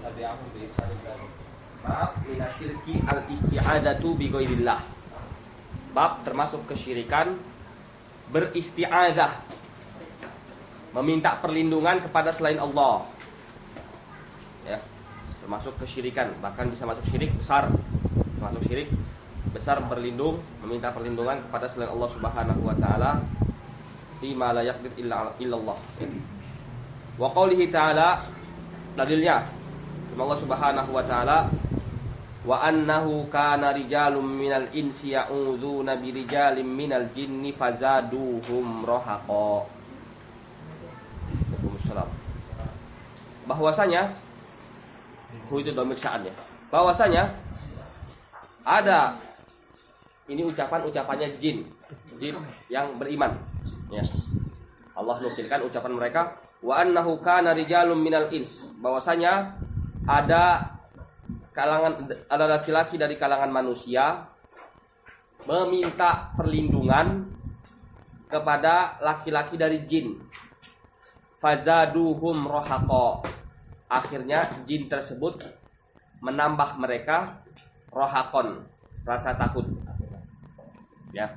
Bab minasyirki al-isti'adatu bi ghairillah. Bab termasuk kesyirikan beristi'adah, meminta perlindungan kepada selain Allah. Ya, termasuk kesyirikan, bahkan bisa masuk syirik besar. Termasuk syirik besar berlindung, meminta perlindungan kepada selain Allah Subhanahu wa taala fi ma la yaqdir illallah. Wa qoulihi ta'ala, dalilnya Allah Subhanahu wa taala, wa annahu kana rijalun minal insi ya'udzuna bi rijalin minal jinni fazaduhum rahaqa. Waalaikumsalam. Bahwasanya itu dhamir sya'an ya. Bahwasanya ada ini ucapannya jin yang beriman ya. Allah nukilkan ucapan mereka, wa annahu kana rijalun minal ins, bahwasanya ada laki-laki dari kalangan manusia meminta perlindungan kepada laki-laki dari jin. Fazaduhum rahaqa. Akhirnya jin tersebut menambah mereka rohakon, rasa takut. Ya.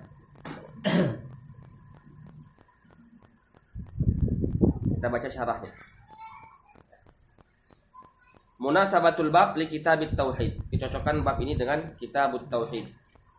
Kita baca syarahnya. Munasabatul bab li kitabit tauhid. Dicocokkan bab ini dengan kitabut tauhid.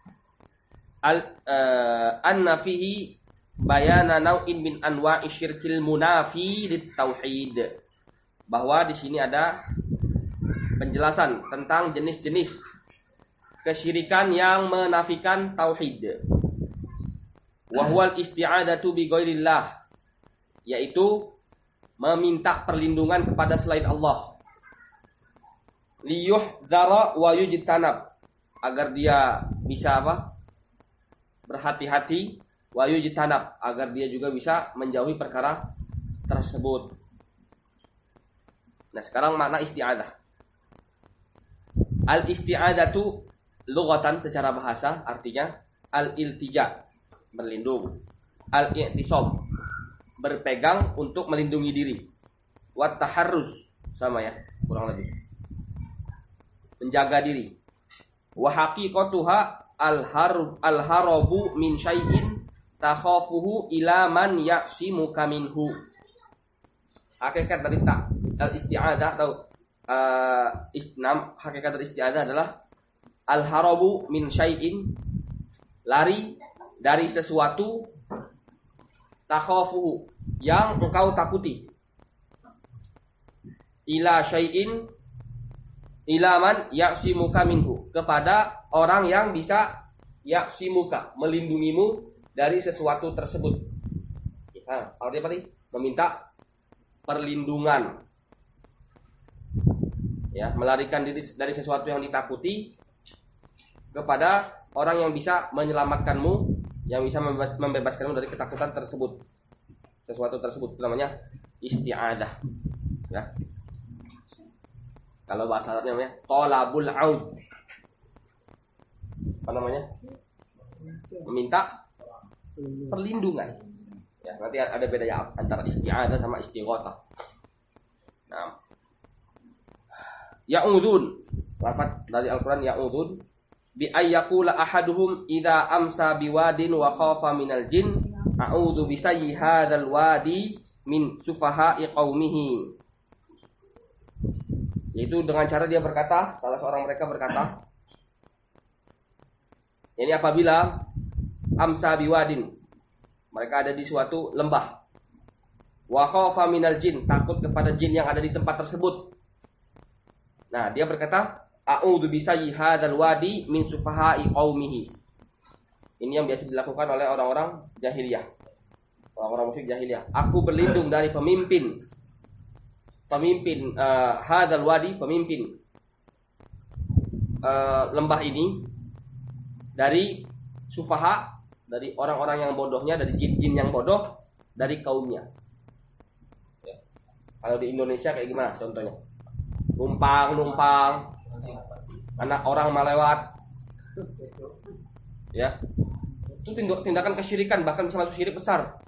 Anna fihi bayana nau'in min anwa'i syirkil munafi lit tauhid. Bahwa di sini ada penjelasan tentang jenis-jenis kesyirikan yang menafikan tauhid. Wa huwal isti'adatu bi ghairillah, yaitu meminta perlindungan kepada selain Allah. Liyuhdhara wa yujtanab, agar dia bisa apa? Berhati-hati, wa yujtanab, agar dia juga bisa menjauhi perkara tersebut. Nah, sekarang makna isti'adah. Al-isti'adatu lughatan secara bahasa artinya al-iltija, berlindung. Al-i'tisam, berpegang untuk melindungi diri. Wat taharruz, sama ya, kurang lebih. Menjaga diri. Wa haqiqatuha al-harabu min syai'in takhafuhu ila man ya'simuka minhu. Hakikat dari al-isti'adah atau hakikat dari isti'adah adalah al-harabu min syai'in, lari dari sesuatu, takhafuhu, yang engkau takuti, ila syai'in, ila man ya'simuka minhu, kepada orang yang bisa ya'simuka, melindungimu dari sesuatu tersebut. Nah, artinya apa nih? Meminta perlindungan. Ya, melarikan diri dari sesuatu yang ditakuti kepada orang yang bisa menyelamatkanmu, yang bisa membebaskanmu dari ketakutan tersebut. Sesuatu tersebut itu namanya isti'adah. Ya. Kalau bahasa Arabnya namanya talabul aud. Apa namanya? Meminta perlindungan. Ya, nanti ada bedanya antara isti'adah sama istighatsah. Nah, ya'udun, lafaz dari Al-Qur'an ya'udun, bi ayyakula ahaduhum idza amsa biwadin wa khafa minal jin a'udzu bi sayyi hadzal wadi min sufaha'i qaumihi. Yaitu dengan cara dia berkata, salah seorang mereka berkata, ini apabila amsa biwadin, mereka ada di suatu lembah, wa khafa minal jin, takut kepada jin yang ada di tempat tersebut. Nah, dia berkata, a'udzu bisayyi hadzal wadi min sufaha'i qaumihi. Ini yang biasa dilakukan oleh orang-orang jahiliyah. Orang-orang musyrik jahiliyah. Aku berlindung dari pemimpin hadzal wadi, pemimpin lembah ini, dari sufaha, dari orang-orang yang bodohnya, dari jin-jin yang bodoh, dari kaumnya. Ya. Kalau di Indonesia kayak gimana contohnya? Numpang, anak orang malewat, ya, itu tindakan kesyirikan, bahkan bisa masuk syirik besar.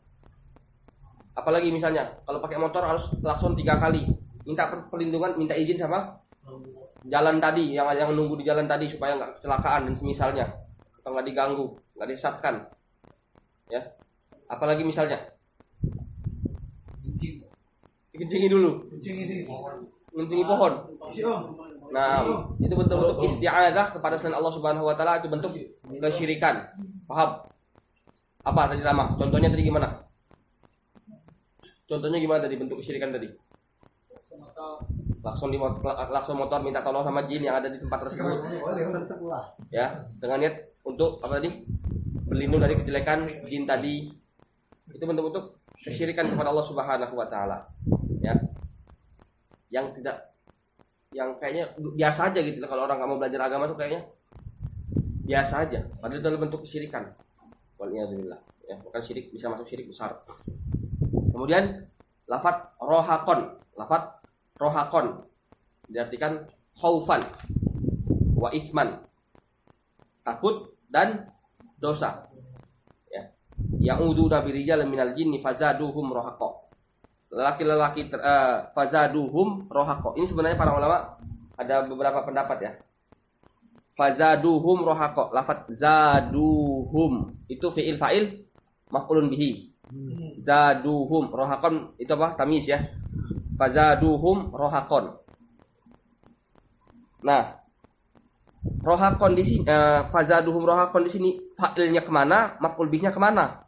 Apalagi misalnya kalau pakai motor harus klakson 3 kali, minta perlindungan, minta izin sama jalan tadi, yang nunggu di jalan tadi supaya nggak kecelakaan dan semisalnya, atau nggak diganggu, nggak disesatkan, ya. Apalagi misalnya, kencingi dulu, kencingi pohon. Nah, itu bentuk-bentuk isti'adzah kepada selain Allah Subhanahu Wa Taala, itu bentuk kesyirikan. Paham? Apa tadi Rama? Contohnya tadi gimana? Contohnya gimana tadi bentuk kesyirikan tadi? Lakson motor minta tolong sama jin yang ada di tempat tersebut. Ya, dengan niat untuk apa tadi? Berlindung dari kejelekan jin tadi. Itu bentuk-bentuk kesyirikan kepada Allah Subhanahu Wa Taala. Ya. Yang kayaknya biasa aja gitu. Kalau orang nggak mau belajar agama tuh kayaknya biasa aja. Padahal dalam bentuk kesyirikan. Waliyadzubillah. Ya, bukan syirik, bisa masuk syirik besar. Kemudian lafadz rohakon diartikan khaufan wa ithman, takut dan dosa. Ya. Ya'uduna birijal minal jinni fazaduhum rohaqo. Lelaki-lelaki fazaduhum rohaqo. Ini sebenarnya para ulama ada beberapa pendapat ya. Fazaduhum rohaqo. Lafadz zaduhum itu fi'il fa'il maf'ulun bihi. Zaduhum rohakon itu apa? Tamyiz ya. Fazaduhum rohakon. Nah, rohakon di sini, fazaduhum rohakon di sini fa'ilnya kemana? Maf'ul bihnya kemana?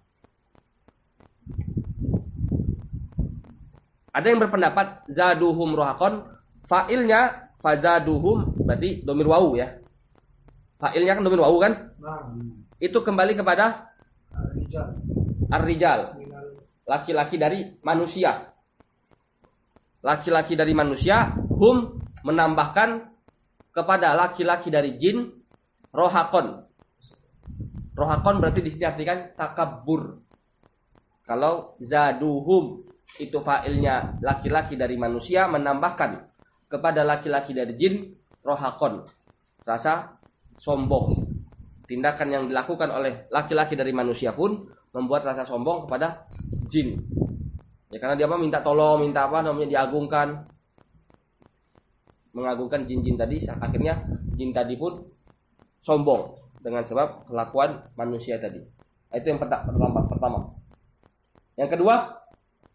Ada yang berpendapat zaduhum rohakon, fa'ilnya fazaduhum berarti domir wawu ya. Fa'ilnya kan domir wawu kan? Itu kembali kepada ar-rijal, laki-laki dari manusia. Laki-laki dari manusia, hum menambahkan kepada laki-laki dari jin rohakon. Rohakon berarti di sini artikan takabbur. Kalau zaduhum itu fa'ilnya laki-laki dari manusia menambahkan kepada laki-laki dari jin rohakon, rasa sombong. Tindakan yang dilakukan oleh laki-laki dari manusia pun membuat rasa sombong kepada jin. Ya karena dia minta tolong, minta apa namanya diagungkan. Mengagungkan jin-jin tadi, akhirnya jin tadi pun sombong dengan sebab kelakuan manusia tadi. Itu yang pertama. Yang kedua,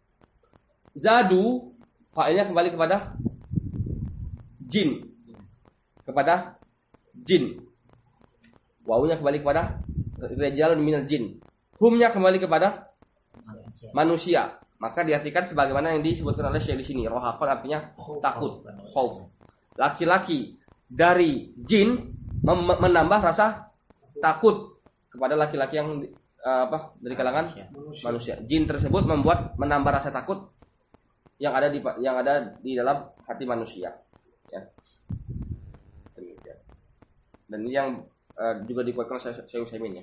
zadu fa'ilnya kembali kepada jin. Kepada jin. Wawunya kembali kepada rijalun minal jin. Humnya kembali kepada manusia. Maka diartikan sebagaimana yang disebutkan oleh Syekh di sini. Rohakon artinya takut, khauf. Laki-laki dari jin menambah rasa takut kepada laki-laki yang dari kalangan manusia. Jin tersebut menambah rasa takut yang ada di dalam hati manusia. Ya. Dan ini yang juga dikuatkan oleh Syekh Utsaimin ya.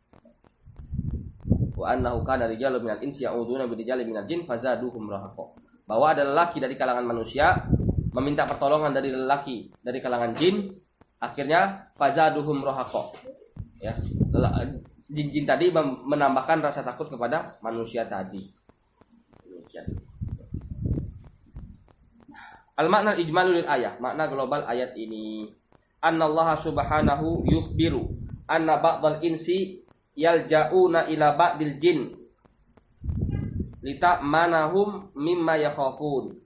Wa annahu kana rijalun minal insi ya'uduna birijalin minal jin fazaduhum rahaqa. Bahwa ada lelaki dari kalangan manusia meminta pertolongan dari lelaki dari kalangan jin, akhirnya fazaduhum rahaqa. Ya. Jin-jin tadi menambahkan rasa takut kepada manusia tadi. Demikian. Al-makna ijmalul ayat, makna global ayat ini. Annallaha subhanahu yukhbiru anna ba'dal insi yalja'una ila ba'dil jin lita'manahum mimma yakhafun.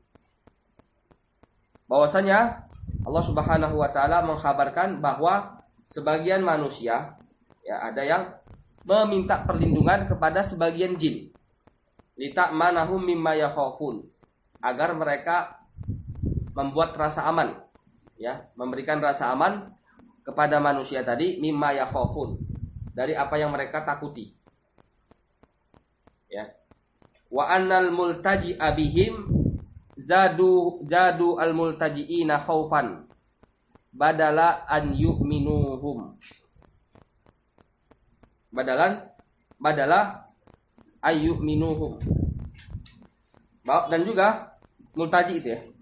Bahwasanya Allah Subhanahu wa taala mengkhabarkan bahwa sebagian manusia ya ada yang meminta perlindungan kepada sebagian jin. Lita'manahum mimma yakhafun, agar mereka membuat rasa aman ya, memberikan rasa aman kepada manusia tadi mimma yakhafun, dari apa yang mereka takuti. Ya. Wa annal multaji'a bihim zadu al multaji'ina khaufan badala an yu'minuhum. Badala ayyu'minuhum. Dan juga multaji itu ya.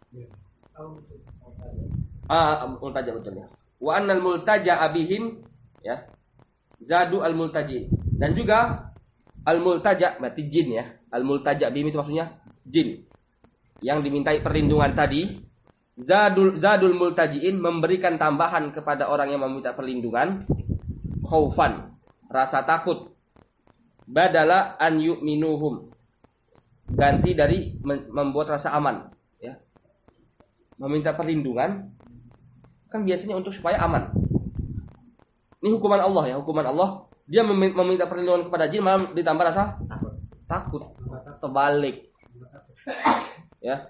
Multaja betul ya. Wa annal multaja'a bihim ya. Zadu al multaji. Dan juga al multaja berarti jin ya. Al multaja bihim itu maksudnya jin. Yang dimintai perlindungan tadi Zadul multajiin, memberikan tambahan kepada orang yang meminta perlindungan, khaufan, rasa takut, badala an yu'minuhum, ganti dari membuat rasa aman, ya. Meminta perlindungan kan biasanya untuk supaya aman. Ini hukuman Allah, ya, hukuman Allah. Dia meminta perlindungan kepada jin, malah ditambah rasa takut. Terbalik. Ya.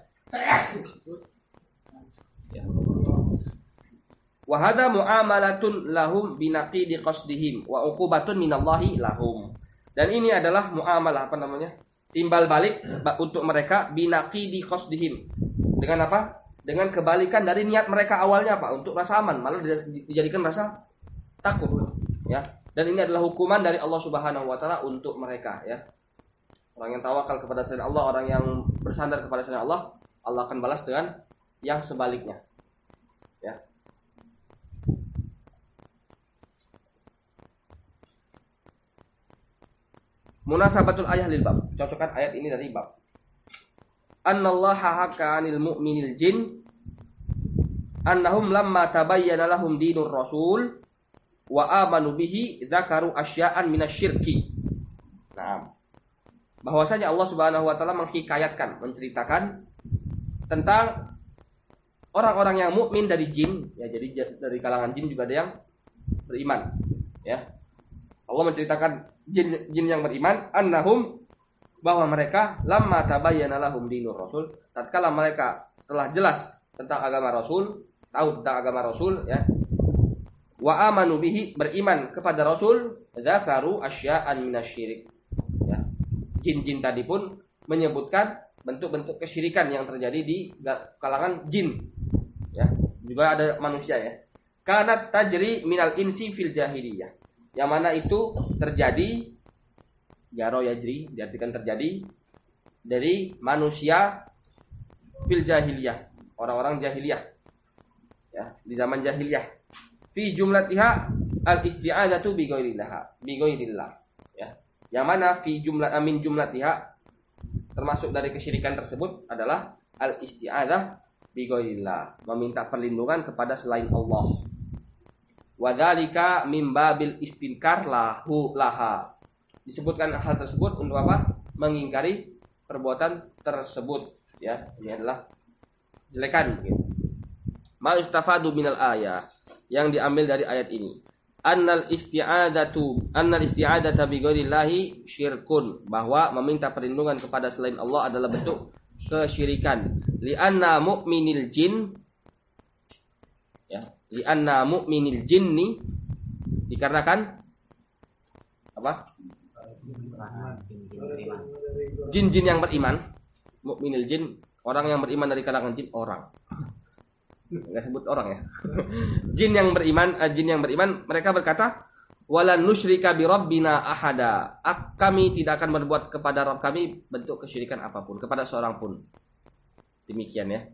Ya. Wa hadza muamalatun lahum binaqidi qasdihim wa uqubatun minallahi lahum. Dan ini adalah muamalah, timbal balik untuk mereka, binaqidi qasdihim. Dengan apa? Dengan kebalikan dari niat mereka awalnya apa? Untuk rasa aman, malah dijadikan rasa takut, ya. Dan ini adalah hukuman dari Allah Subhanahu wa taala untuk mereka, ya. Orang yang tawakal kepada selain Allah, orang yang bersandar kepada selain Allah, Allah akan balas dengan yang sebaliknya. Ya. Munasabatul ayah lil bab. Cocokkan ayat ini dari bab. Annallaha haka 'anil mu'minil jin annahum lamma tabayyana lahum dinur rasul wa amanu bihi dzakaru asya'an minasyirki. Nah, bahwasanya Allah Subhanahu wa taala menghikayatkan, menceritakan tentang orang-orang yang mukmin dari jin, ya. Jadi dari kalangan jin juga ada yang beriman, ya. Allah menceritakan jin yang beriman, annahum, bahwa mereka lamma tabayyana lahum dinur rasul, tatkala mereka telah jelas tentang agama Rasul, tahu tentang agama Rasul, ya. Wa amanu bihi, beriman kepada Rasul, dzakaru asya'an minasyirik. Ya. Jin-jin tadi pun menyebutkan bentuk-bentuk kesyirikan yang terjadi di kalangan jin, ya. Juga ada manusia, ya. Kanat tajri minal insi fil jahiliyah. Yang mana itu terjadi, jaro yajri, diartikan terjadi dari manusia fil jahiliyah, orang-orang jahiliyah, ya, di zaman jahiliyah. Fi jumlatiha al-isti'adzatu bi ghairillah, ya. Yang mana fi min jumlatiha, termasuk dari kesyirikan tersebut adalah al-isti'adzah bi ghairillah, meminta perlindungan kepada selain Allah. Wa dzalika min babil istinkar laha. Disebutkan hal tersebut untuk apa? Mengingkari perbuatan tersebut, ya. Ini adalah jelekan, gitu. Ma istafadu minal ayah, yang diambil dari ayat ini. Annal isti'adzata bi ghairillahi syirkun, bahwa meminta perlindungan kepada selain Allah adalah bentuk kesyirikan. Li'anna mu'minil jin, ya, li'anna mu'minil jinni, dikarenakan apa? Jin-jin yang beriman, mukminil jin, orang yang beriman dari kalangan jin, orang. Enggak sebut orang, ya. Jin yang beriman, mereka berkata, "Walan nusyrika bi rabbina ahada." Kami tidak akan berbuat kepada Rabb kami bentuk kesyirikan apapun, kepada seorang pun. Demikian, ya.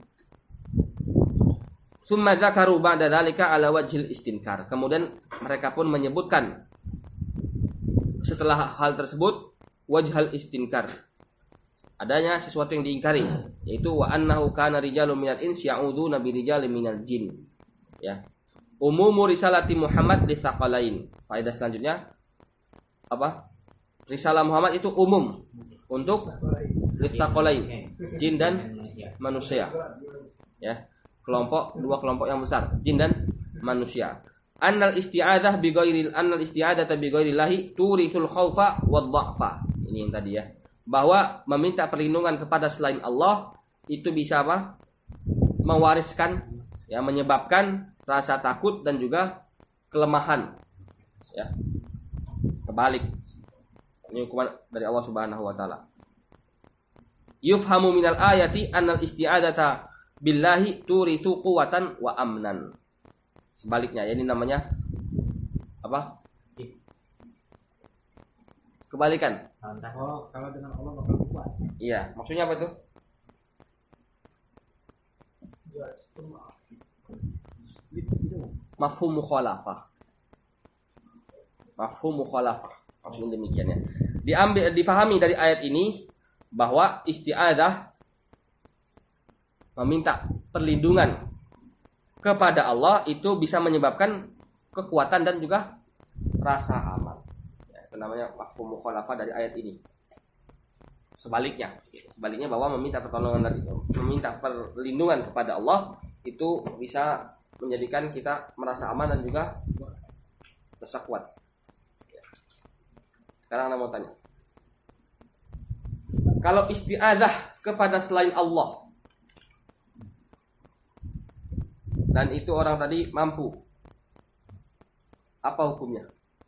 Tsumma dzakaru ba'da dzalika ala wajhil istinkar. Kemudian mereka pun menyebutkan setelah hal tersebut wajhal istinkar, adanya sesuatu yang diingkari, yaitu wa annahu kana rijalun minal insi ya'uduna bi rijalin minal jin, ya. Umumu risalati Muhammad li tsaqalain. Faedah selanjutnya apa? Risalah Muhammad itu umum untuk li tsaqalain, jin dan manusia, ya. Dua kelompok yang besar, jin dan manusia. Annal isti'adzah bi ghairillahi turithul khaufa wad dha'fa. Ini yang tadi, ya. Bahwa meminta perlindungan kepada selain Allah itu bisa apa? Mewariskan, ya, menyebabkan rasa takut dan juga kelemahan, ya. Kebalik. Ini hukuman dari Allah Subhanahu wa taala. Yufhamu minal ayati annal isti'adzata billahi turithu quwwatan wa amnan. Sebaliknya, ya, ini namanya apa? Kebalikan. Oh, kalau dengan Allah bakal kuat. Iya, maksudnya apa itu? Mafhum mukhalafah. Maksudnya demikian, ya. Difahami dari ayat ini bahwa isti'adzah, meminta perlindungan kepada Allah itu bisa menyebabkan kekuatan dan juga rasa aman. Ya, itu namanya mafhum mukhalafah dari ayat ini. Sebaliknya bahwa meminta perlindungan kepada Allah itu bisa menjadikan kita merasa aman dan juga rasa kuat. Sekarang Anda mau tanya, kalau isti'adzah kepada selain Allah dan itu orang tadi mampu, apa hukumnya?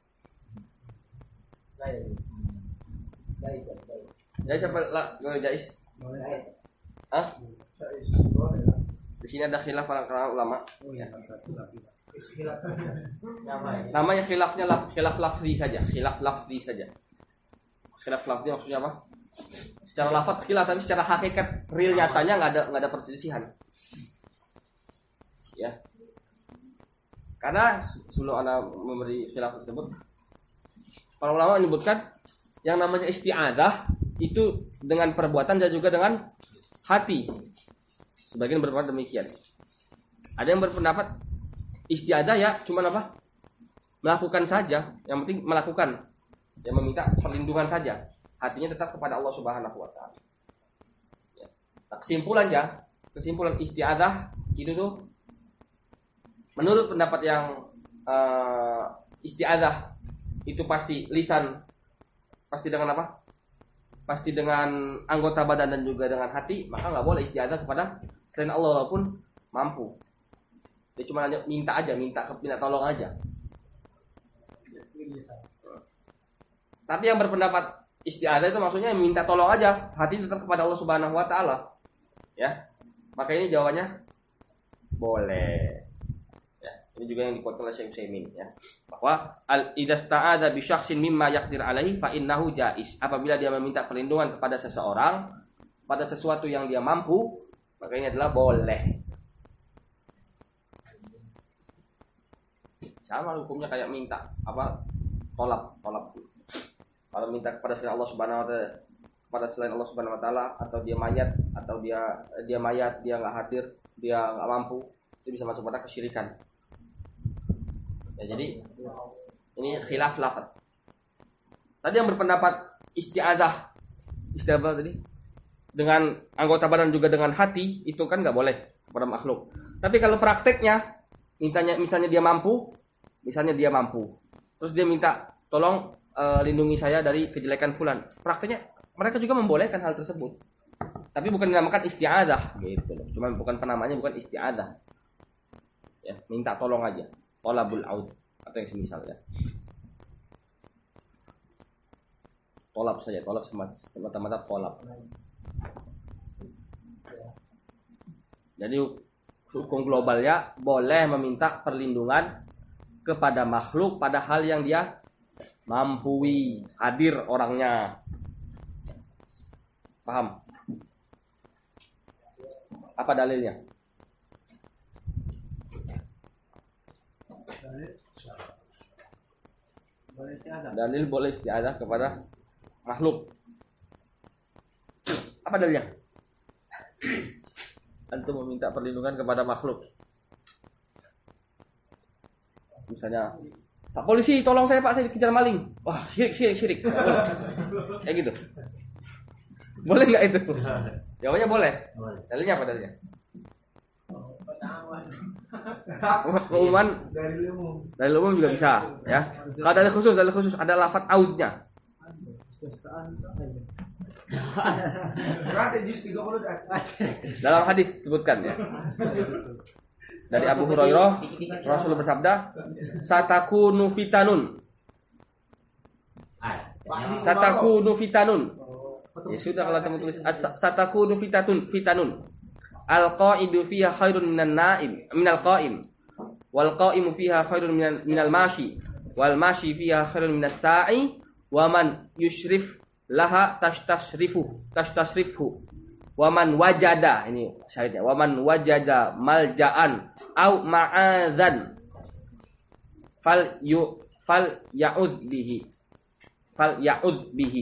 Jais apa jais? Hah? Di sini ada khilaf para ulama. Namanya khilaf lafzi saja. Khilaf lafzi maksudnya apa? Secara lafaz khilaf, tapi secara hakikat real nyatanya nggak ada perselisihan. Ya. Karena sebelum Anda memberi khilaf tersebut, para ulama menyebutkan yang namanya isti'adzah itu dengan perbuatan dan juga dengan hati. Sebagian berpendapat demikian. Ada yang berpendapat isti'adzah ya cuma apa? Melakukan saja, yang penting melakukan. Yang meminta perlindungan saja. Hatinya tetap kepada Allah Subhanahu wa taala. Ya. Nah, kesimpulan isti'adzah itu tuh menurut pendapat yang isti'adzah itu pasti lisan, pasti dengan apa? Pasti dengan anggota badan dan juga dengan hati, maka nggak boleh isti'adzah kepada selain Allah walaupun mampu. Dia cuma hanya minta tolong aja. Tapi yang berpendapat isti'adzah itu maksudnya minta tolong aja, hati tetap kepada Allah Subhanahu wa taala. Ya. Maka ini jawabannya boleh. Ini juga yang dikuatkan oleh Syekh Utsaimin ya. Bahwa idza sta'adza bi syakhsin mimma yaqdir alaihi fa innahu jaiz. Apabila dia meminta perlindungan kepada seseorang pada sesuatu yang dia mampu, maka ini adalah boleh. Sama hukumnya kayak minta tolak. Kalau minta kepada selain Allah Subhanahu wa taala atau dia mayat dia enggak hadir, dia enggak mampu, itu bisa masuk pada kesyirikan. Ya, jadi ini khilaf lafaz. Tadi yang berpendapat isti'adzah tadi dengan anggota badan juga dengan hati itu kan nggak boleh kepada makhluk. Tapi kalau prakteknya misalnya dia mampu, terus dia minta tolong lindungi saya dari kejelekan fulan. Prakteknya mereka juga membolehkan hal tersebut. Tapi bukan dinamakan isti'adzah gitu loh. Cuman bukan penamanya bukan isti'adzah. Ya, minta tolong aja. Tolabul aud atau yang semisal ya. Tolab semata-mata tolab. Jadi hukum globalnya boleh meminta perlindungan kepada makhluk pada hal yang dia mampu, hadir orangnya. Paham? Apa dalilnya? Dalil boleh isti'adzah kepada makhluk. Apa dalilnya? Antum meminta perlindungan kepada makhluk. Misalnya, Pak polisi, tolong saya Pak, saya dikejar maling. Wah, syirik. Kayak gitu. Boleh nggak itu? Jawabannya boleh. Dalilnya apa dalilnya? Pengumuman dari umum juga bisa ya. Kalau dalil khusus ada lafaz audnya. Dalam hadis sebutkan ya. Dari Abu Hurairah Rasul bersabda, "Satakunu fitanun." Ya sudah kalau kamu tulis satakunu fitanun. Al-qa'idu fiha khairun minal qa'im. Wal qa'imu fiha khairun minal mashi. Wal mashi fiha khairun minas sa'i. Wa man yushrif laha tastasrifhu. Wa man wajada, ini syahidnya. Wa man wajada malja'an au ma'adzan fal ya'udh bihi.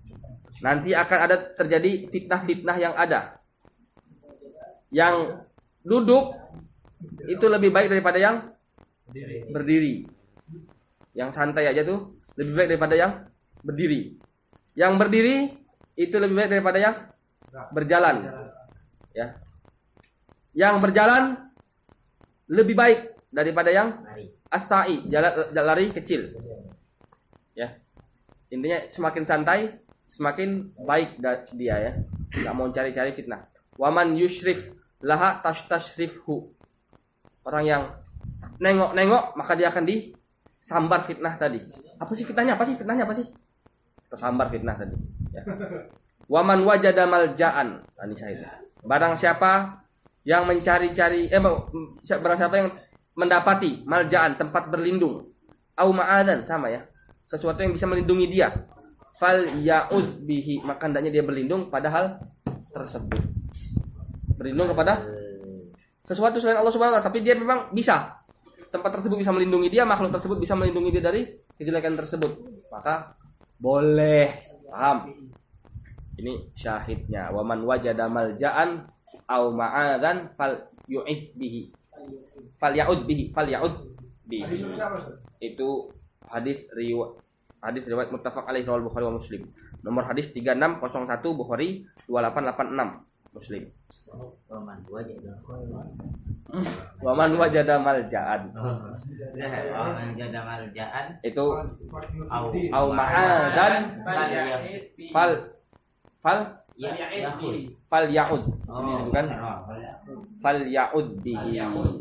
Nanti akan ada terjadi fitnah-fitnah yang ada. Yang duduk itu lebih baik daripada yang berdiri. Yang santai aja tuh lebih baik daripada yang berdiri. Yang berdiri itu lebih baik daripada yang berjalan. Ya. Yang berjalan lebih baik daripada yang as-sa'i, jalan lari kecil. Ya. Intinya semakin santai, semakin baik dia ya. Enggak mau cari-cari fitnah. Waman yushrif laha tashrifhu. Orang yang nengok-nengok maka dia akan disambar fitnah tadi. Apa sih fitnahnya? Apa sih? Tersambar fitnah tadi. Ya. Waman wajada malja'an. Ini syahidnya. Barang siapa yang mencari-cari barang siapa yang mendapati malja'an, tempat berlindung, au ma'adan, sama ya. Sesuatu yang bisa melindungi dia. Fal ya'ud bihi, maka hendaknya dia berlindung pada hal tersebut. Berlindung kepada sesuatu selain Allah Subhanahu wa taala, tapi dia memang bisa. Tempat tersebut bisa melindungi dia, makhluk tersebut bisa melindungi dia dari kejelekan tersebut. Maka boleh. Paham? Ini syahidnya. Waman wajada malja'an au ma'adan fal yu'id bihi. Fal ya'ud bihi. Itu hadis riwayat muttafaq alaihi riwayat Bukhari wa Muslim. Nomor hadis 3601 Bukhari, 2886 Muslim. Waman wajada malja'an. Waman wajada malja'an itu au ma'adan fal ya'ud. Sini bukan? Fal ya'ud bihi.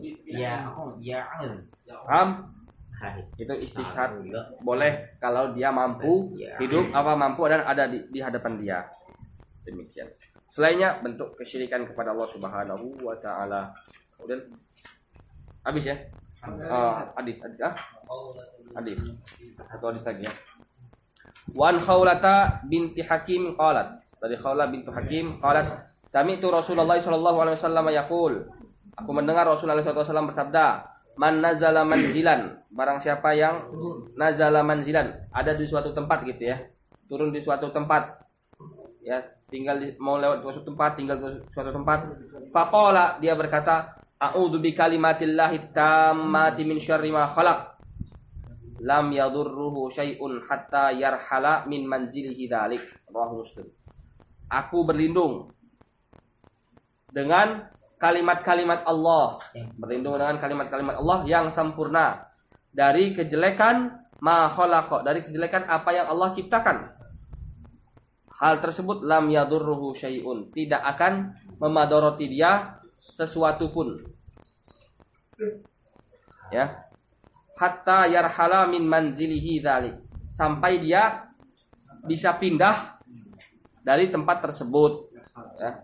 Paham? Itu istishhad boleh kalau dia mampu hidup mampu dan ada di hadapan dia. Demikian. Selainnya bentuk kesyirikan kepada Allah Subhanahu wa taala. Kemudian habis ya? Hadis. Satu hadis lagi ya. Wan Khawlata binti Hakim qalat. Dari Khawlah bintu Hakim qalat, sami'tu Rasulullah sallallahu alaihi wasallam yaqul. Aku mendengar Rasulullah sallallahu alaihi wasallam bersabda, man nazala manzilan, barang siapa yang nazala manzilan, ada di suatu tempat gitu ya. Turun di suatu tempat. Ya, mau lewat suatu tempat, tinggal di suatu tempat. Faqala, dia berkata, a'udzu bi kalimatillahi tammati min syarri ma khalaq. Lam yadurruhu syai'un hatta yarhala min manzilihi dzalik. Rawahu Muslim. Aku berlindung dengan kalimat-kalimat Allah. Berlindung dengan kalimat-kalimat Allah yang sempurna dari kejelekan ma khalaqa, dari kejelekan apa yang Allah ciptakan. Hal tersebut lam yadurruhu syai'un, tidak akan memadoroti dia sesuatu pun. Ya. Hatta yarhala min manzilihi dzalik, sampai dia bisa pindah dari tempat tersebut. Ya.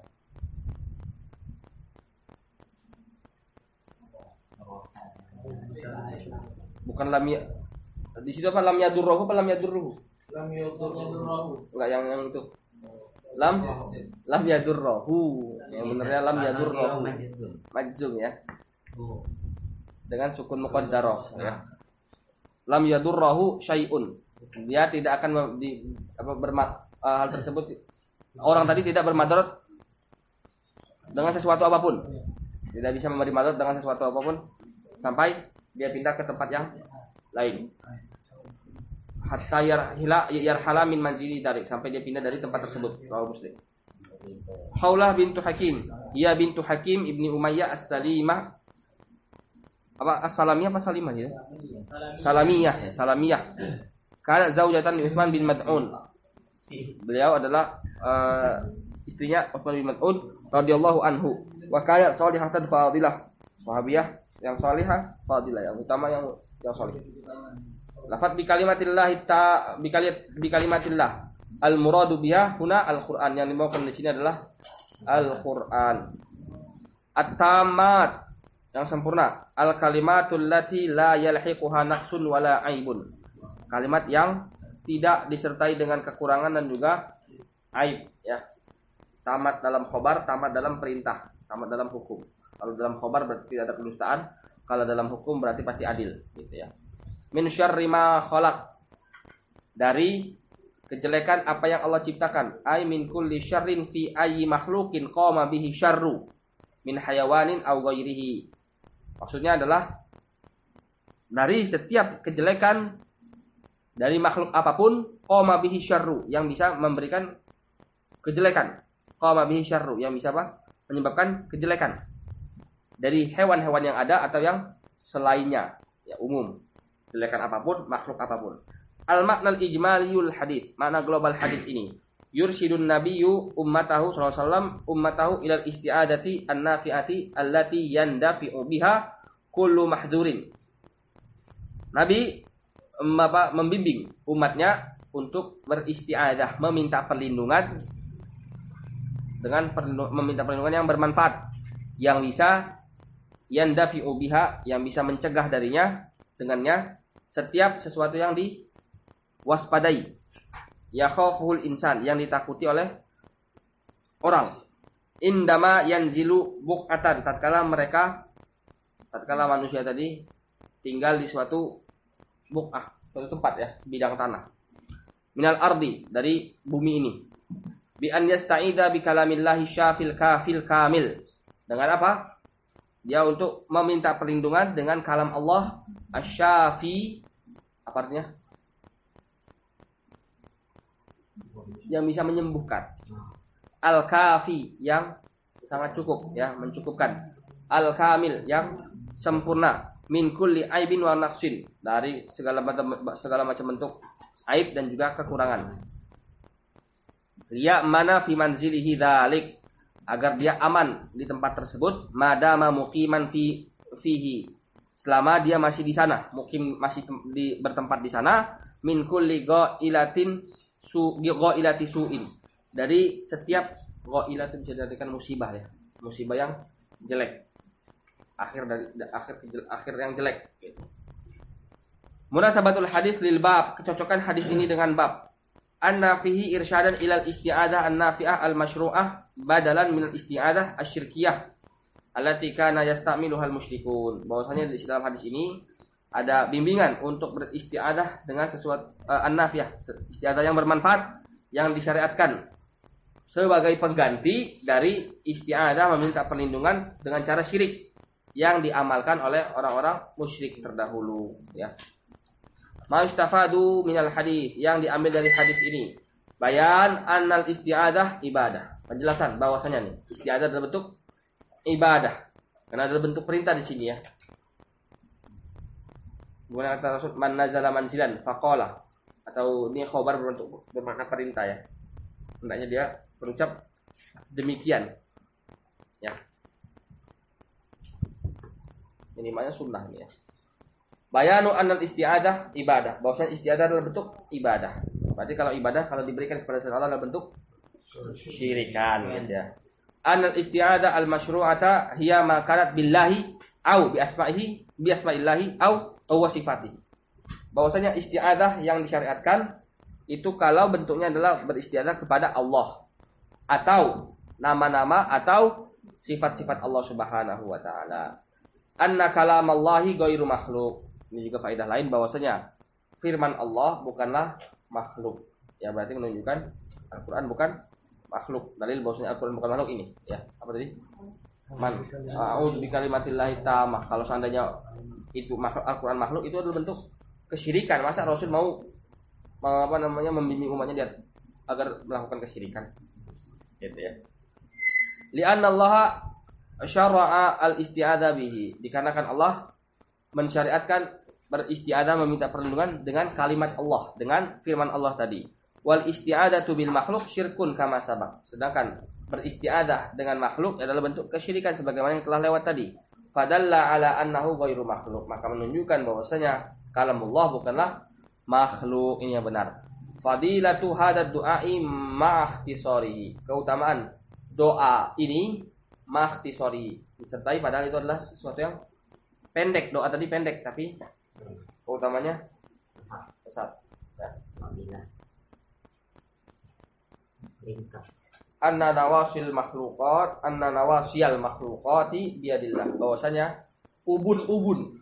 Bukan lam ya. Di situ apa lam yadurruhu apa lam yadurruhu? Lam yadurruhu. Enggak yang itu. Lam yadurruhu. Yang benernya lam yadurruhu. Majzum ya. Dengan sukun muqaddarah ya. Lam yadurruhu syai'un. Dia tidak akan hal tersebut, orang tadi tidak bermadarat dengan sesuatu apapun. Tidak bisa memberi madarat dengan sesuatu apapun sampai dia pindah ke tempat yang lain. Hatta yarhala min manzili dari, sampai dia pindah dari tempat tersebut. Rawahu Muslim. Khawlah bintu Hakim, ia bintu Hakim ibni Umayyah as-Salimah. Apa as-Salamiyah apa Salimah ya? Salamiyah. Kana zaujatan Utsman bin Mad'un. Beliau adalah istrinya Utsman bin Mad'un radhiyallahu anhu. Wa kana salihatan fadilah. Sahabiyah yang salihah, fadilah, yang utama, yang salih. Lafaz bi kalimatillah bi kalimatillah. Al muradu biha huna al-Qur'an, yang dimaksud di sini adalah Al-Qur'an. At-tamat, yang sempurna. Al kalimatul lati la yalhiquha naqsun wala aibun. Kalimat yang tidak disertai dengan kekurangan dan juga aib ya. Tamat dalam khobar, tamat dalam perintah, tamat dalam hukum. Kalau dalam khobar berarti tidak ada kedustaan, kalau dalam hukum berarti pasti adil gitu ya. Min syarri ma khalaq, dari kejelekan apa yang Allah ciptakan. Ay min kulli syarrin fi ayyi makhluqin qama bihi syarru. min hayawanin aw ghairihi. Maksudnya adalah dari setiap kejelekan dari makhluk apapun, qama bihi syarru, yang bisa memberikan kejelekan. Qama bihi syarru, yang bisa apa? Menyebabkan kejelekan. Dari hewan-hewan yang ada atau yang selainnya, ya umum. Kejelekan apapun, makhluk apapun. Al-makna al-ijmaliyul hadits, makna global hadis ini. Yursidun nabiyyu ummatahu sallallahu alaihi wasallam ummatahu ilal isti'adati an-nafi'ati allati yandafi'u biha kullu mahdzurin. Nabi membimbing umatnya untuk beristi'adah, meminta perlindungan dengan meminta perlindungan yang bermanfaat, yang bisa yandafi'u biha, yang bisa mencegah darinya dengannya setiap sesuatu yang diwaspadai, yakhafuhul insan, yang ditakuti oleh orang. Indama yanzilu buqatan, tatkala manusia tadi tinggal di suatu buqah, suatu tempat ya, sebidang tanah. Minal ardi, dari bumi ini. Bi an yasta'ida bi kalamillahi syafil kafil kamil. Dengan apa? Dia untuk meminta perlindungan dengan kalam Allah asy-syafi, apa artinya? Yang bisa menyembuhkan. Al-kafi, yang sangat cukup ya, mencukupkan. Al-kamil, yang sempurna. Min kulli aibin wa naqsin, dari segala macam bentuk aib dan juga kekurangan. Liya mana fi manzilihi dzalik, agar dia aman di tempat tersebut, madama muqiman fihi, selama dia masih di sana, mukim masih bertempat di sana, min kulli ghailatin ghailati su'in, dari setiap ghailah itu bisa dijadikan musibah ya, musibah yang jelek. Akhir yang jelek gitu. Munasabatul hadis lil bab, kecocokan hadis ini dengan bab. Anna fihi irsyadan ilal isti'adah an-nafi'ah al-masyru'ah badalan minal isti'adah asy-syirkiyah allati kana yasta'miluhal musyrikun. Bahwasanya di dalam hadis ini ada bimbingan untuk beristi'adah dengan sesuatu an-nafi'ah, isti'adah yang bermanfaat yang disyariatkan sebagai pengganti dari isti'adah meminta perlindungan dengan cara syirik yang diamalkan oleh orang-orang musyrik terdahulu ya. Ma'istafadu minal hadis, yang diambil dari hadis ini, bayan annal isti'adah ibadah, penjelasan bahwasanya nih isti'adah dalam bentuk ibadah karena ada bentuk perintah di sini ya. Guna kata Rasul, man nazala manzilan faqala, atau ini khobar bermakna perintah ya, hendaknya dia berucap demikian ya. Minimalnya sunnah ini ya. Bayanu annal isti'adah ibadah, bahwasanya isti'adah adalah bentuk ibadah. Berarti kalau ibadah kalau diberikan kepada selain Allah adalah bentuk syirikan gitu ya. Annal isti'adah al-masyru'ata hiya ma kanat billahi au bi asma'illahi au wasifatihi. Bahwasanya isti'adah yang disyariatkan itu kalau bentuknya adalah beristi'adah kepada Allah atau nama-nama atau sifat-sifat Allah Subhanahu wa taala. Anna kalamallahi ghairu makhluk. Ini juga faedah lain bahwasanya firman Allah bukanlah makhluk. Ya berarti menunjukkan Al-Qur'an bukan makhluk. Dalil bahwasanya Al-Qur'an bukan makhluk ini, ya. Apa tadi? Man a'udzu bikalimatillahi tammah. Kalau seandainya itu makhluk, Al-Qur'an makhluk, itu adalah bentuk kesyirikan. Masa Rasul mau membimbing umatnya dia agar melakukan kesyirikan? Gitu ya. Li'anna Allah syara'a al-isti'adzah bihi, dikarenakan Allah mensyariatkan beristi'adzah meminta perlindungan dengan kalimat Allah, dengan firman Allah tadi. Wal isti'adzatu bil makhluk syirkun kama sabaq. Sedangkan beristi'adzah dengan makhluk adalah bentuk kesyirikan sebagaimana yang telah lewat tadi. Fadalla ala annahu ghairu makhluk, maka menunjukkan bahwasanya kalamullah bukanlah makhluk. Ini yang benar. Fadilatu hadad du'ai ma'khtisarihi, keutamaan doa ini ma'khtisarihi, disertai padahal itu adalah sesuatu yang pendek. Doa tadi pendek tapi keutamanya besar. Ya. Anna nawasiyal makhluqati biadillah, bahwasanya ubun-ubun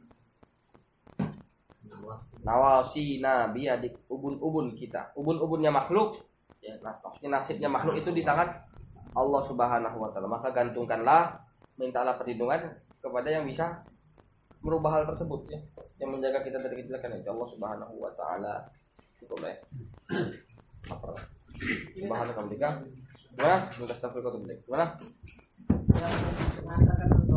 nawasina biadik, ubun-ubun kita, ubun-ubunnya makhluk ya, maksudnya nasibnya makhluk itu di tangan Allah Subhanahu wa taala. Maka gantungkanlah mintalah perlindungan kepada yang bisa merubah hal tersebut ya, yang menjaga kita dari kejelekan itu Allah Subhanahu wa taala. Cukup ya. Apa? Subhanahu wa ta'ala. Gimana? Minta astagfirullah. Gimana? Yang mengatakan